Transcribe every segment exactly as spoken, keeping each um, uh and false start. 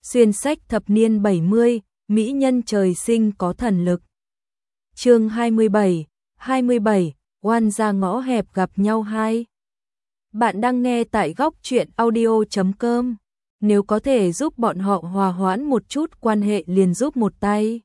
Xuyên sách thập niên bảy mươi, mỹ nhân trời sinh có thần lực. Chương hai mươi bảy, hai mươi bảy, oan gia ngõ hẹp gặp nhau hai. Bạn đang nghe tại góc truyện audio chấm com. Nếu có thể giúp bọn họ hòa hoãn một chút quan hệ liền giúp một tay.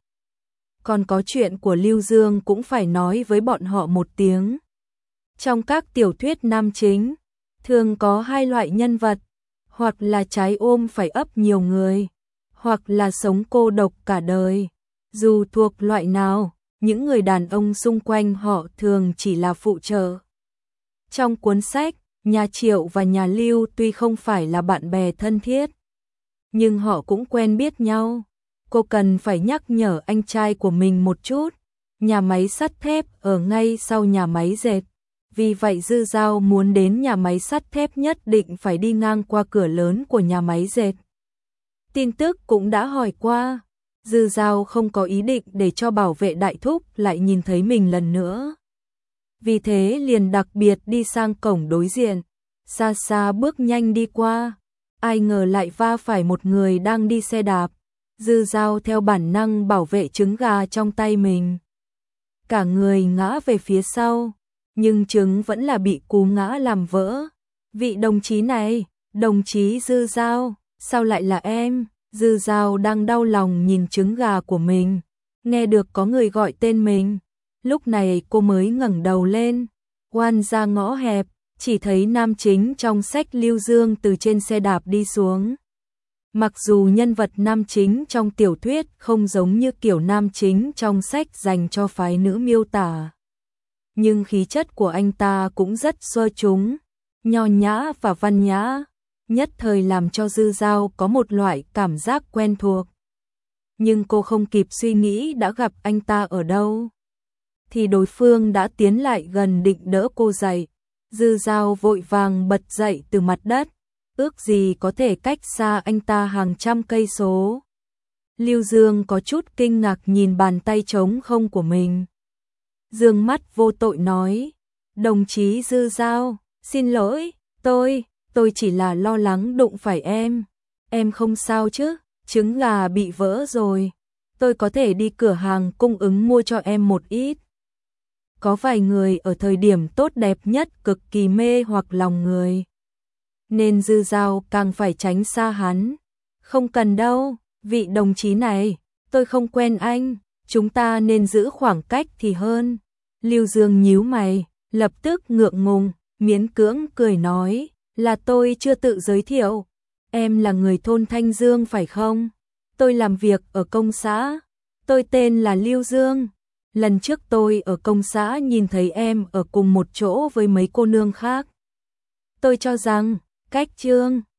Còn có chuyện của Lưu Dương cũng phải nói với bọn họ một tiếng. Trong các tiểu thuyết nam chính, thường có hai loại nhân vật, hoặc là trái ôm phải ấp nhiều người, hoặc là sống cô độc cả đời. Dù thuộc loại nào, những người đàn ông xung quanh họ thường chỉ là phụ trợ. Trong cuốn sách, nhà Triệu và nhà Lưu tuy không phải là bạn bè thân thiết, nhưng họ cũng quen biết nhau. Cô cần phải nhắc nhở anh trai của mình một chút, nhà máy sắt thép ở ngay sau nhà máy dệt. Vì vậy Dư Dao muốn đến nhà máy sắt thép nhất định phải đi ngang qua cửa lớn của nhà máy dệt. Tin tức cũng đã hỏi qua, Dư Dao không có ý định để cho bảo vệ đại thúc lại nhìn thấy mình lần nữa. Vì thế liền đặc biệt đi sang cổng đối diện, xa xa bước nhanh đi qua, ai ngờ lại va phải một người đang đi xe đạp. Dư Dao theo bản năng bảo vệ trứng gà trong tay mình. Cả người ngã về phía sau, nhưng trứng vẫn là bị cú ngã làm vỡ. Vị đồng chí này, đồng chí Dư Dao, sao lại là em? Dư Dao đang đau lòng nhìn trứng gà của mình, nghe được có người gọi tên mình. Lúc này cô mới ngẩng đầu lên, oan ra ngõ hẹp, chỉ thấy nam chính trong sách Lưu Dương từ trên xe đạp đi xuống. Mặc dù nhân vật nam chính trong tiểu thuyết không giống như kiểu nam chính trong sách dành cho phái nữ miêu tả, nhưng khí chất của anh ta cũng rất xuất chúng, nho nhã và văn nhã, nhất thời làm cho Dư Dao có một loại cảm giác quen thuộc. Nhưng cô không kịp suy nghĩ đã gặp anh ta ở đâu, thì đối phương đã tiến lại gần định đỡ cô dậy. Dư Dao vội vàng bật dậy từ mặt đất, ước gì có thể cách xa anh ta hàng trăm cây số. Lưu Dương có chút kinh ngạc nhìn bàn tay trống không của mình. Dương mắt vô tội nói, đồng chí Dư Dao, xin lỗi, tôi, tôi chỉ là lo lắng đụng phải em. Em không sao chứ, trứng gà bị vỡ rồi, tôi có thể đi cửa hàng cung ứng mua cho em một ít. Có vài người ở thời điểm tốt đẹp nhất cực kỳ mê hoặc lòng người, nên Dư Dao càng phải tránh xa hắn. Không cần đâu, vị đồng chí này, tôi không quen anh, chúng ta nên giữ khoảng cách thì hơn. Lưu Dương nhíu mày, lập tức ngượng ngùng, miễn cưỡng cười nói, là tôi chưa tự giới thiệu. Em là người thôn Thanh Dương phải không? Tôi làm việc ở công xã. Tôi tên là Lưu Dương. Lần trước tôi ở công xã nhìn thấy em ở cùng một chỗ với mấy cô nương khác. Tôi cho rằng, cách Trương,